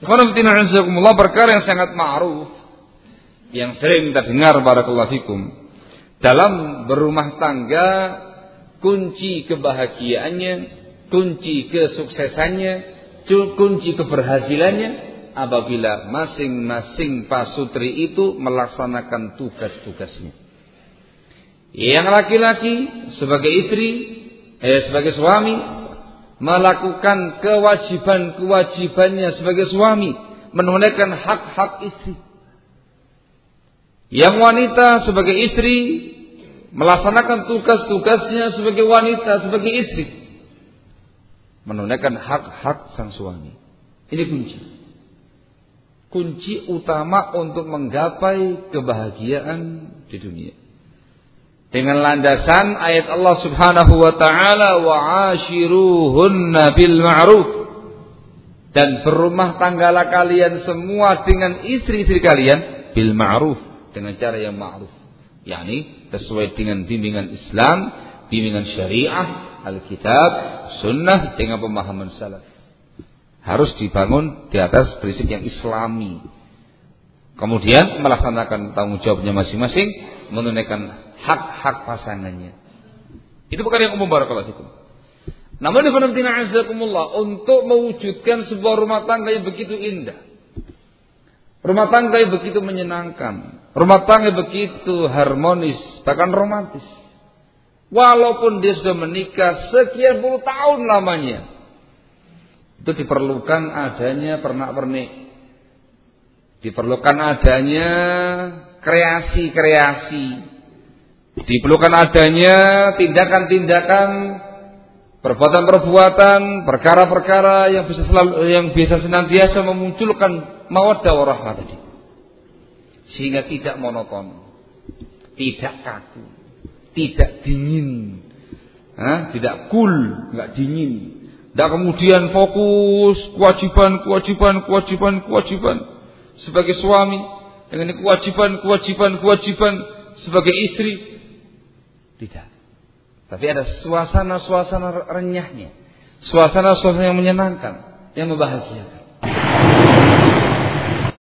Perkara yang sangat ma'ruf, yang sering kita dengar barakallahu fikum, dalam berumah tangga, kunci kebahagiaannya, kunci kesuksesannya, kunci keberhasilannya apabila masing-masing pasutri itu melaksanakan tugas-tugasnya. Yang laki-laki sebagai istri, sebagai suami melakukan kewajiban-kewajibannya sebagai suami, menunaikan hak-hak istri. Yang wanita sebagai istri melaksanakan tugas-tugasnya sebagai wanita, sebagai istri, menunaikan hak-hak sang suami. Ini kunci utama untuk menggapai kebahagiaan di dunia. Dengan landasan ayat Allah Subhanahu wa taala, wa ashiruhunna bil ma'ruf, dan berumah tanggalah kalian semua dengan istri-istri kalian bil ma'ruf, dengan cara yang ma'ruf, yakni sesuai dengan bimbingan Islam, bimbingan syariah, Alkitab, sunnah, dengan pemahaman salaf. Harus dibangun di atas prinsip yang Islami. Kemudian melaksanakan tanggung jawabnya masing-masing, menunaikan hak-hak pasangannya. Itu perkara yang umum barakallahu fikum. Namun untuk mewujudkan sebuah rumah tangga yang begitu indah, rumah tangga yang begitu menyenangkan, rumah tangga yang begitu harmonis, bahkan romantis, walaupun dia sudah menikah sekian puluh tahun lamanya, itu diperlukan adanya pernak-pernik, diperlukan adanya kreasi-kreasi, diperlukan adanya tindakan-tindakan, perbuatan-perbuatan, perkara-perkara yang bisa senantiasa memunculkan mawaddah warahmah tadi, sehingga tidak monoton, tidak kaku, tidak dingin, tidak cool, nggak dingin. Dan kemudian fokus kewajiban sebagai suami, dengan kewajiban sebagai istri. Tidak. Tapi ada suasana-suasana renyahnya, suasana-suasana yang menyenangkan, yang membahagiakan.